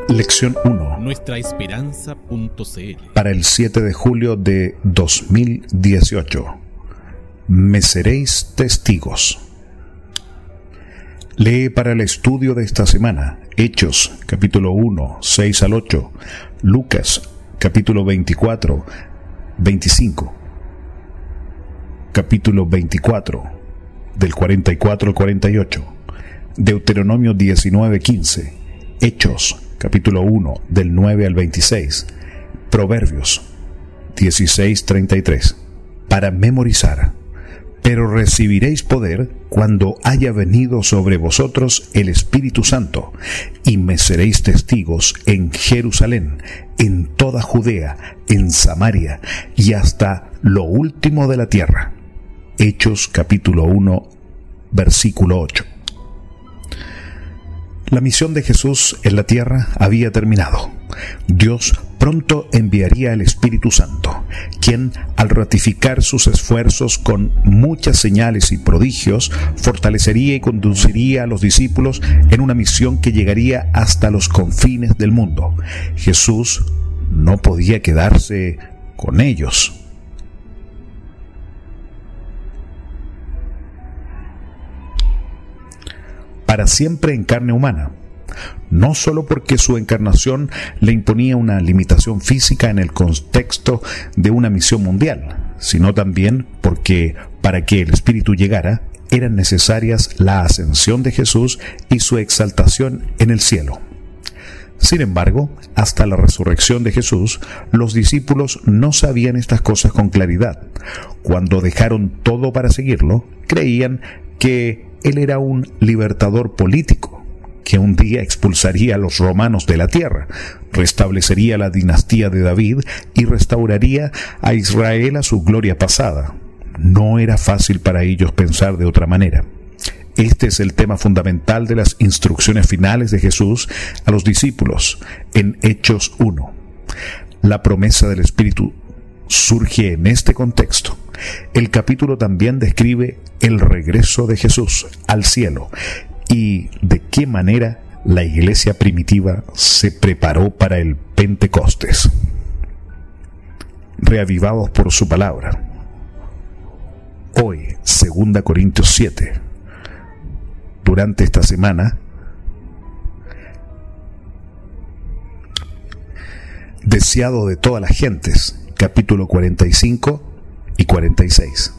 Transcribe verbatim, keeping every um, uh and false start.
Lección uno. nuestra esperanza punto c l. Para el siete de julio de dos mil dieciocho. Me seréis testigos. Lee para el estudio de esta semana Hechos, capítulo uno, seis al ocho, Lucas, capítulo veinticuatro, veinticinco, capítulo veinticuatro, del cuarenta y cuatro al cuarenta y ocho, Deuteronomio diecinueve, quince, Hechos, capítulo uno, del nueve al veintiséis, Proverbios dieciséis, treinta y tres, para memorizar. Pero recibiréis poder cuando haya venido sobre vosotros el Espíritu Santo, y me seréis testigos en Jerusalén, en toda Judea, en Samaria, y hasta lo último de la tierra. Hechos capítulo uno, versículo ocho. La misión de Jesús en la tierra había terminado. Dios pronto enviaría el Espíritu Santo, quien, al ratificar sus esfuerzos con muchas señales y prodigios, fortalecería y conduciría a los discípulos en una misión que llegaría hasta los confines del mundo. Jesús no podía quedarse con ellos. Para siempre en carne humana, no solo porque su encarnación le imponía una limitación física en el contexto de una misión mundial, sino también porque para que el Espíritu llegara eran necesarias la ascensión de Jesús y su exaltación en el cielo. Sin embargo, hasta la resurrección de Jesús, los discípulos no sabían estas cosas con claridad. Cuando dejaron todo para seguirlo, creían que Él era un libertador político, que un día expulsaría a los romanos de la tierra, restablecería la dinastía de David y restauraría a Israel a su gloria pasada. No era fácil para ellos pensar de otra manera. Este es el tema fundamental de las instrucciones finales de Jesús a los discípulos en Hechos uno. La promesa del Espíritu surge en este contexto. El capítulo también describe el regreso de Jesús al cielo y de qué manera la iglesia primitiva se preparó para el Pentecostés. Reavivados por su palabra. Hoy, segunda Corintios siete. Durante esta semana, deseado de todas las gentes, capítulo cuarenta y cinco y cuarenta y seis.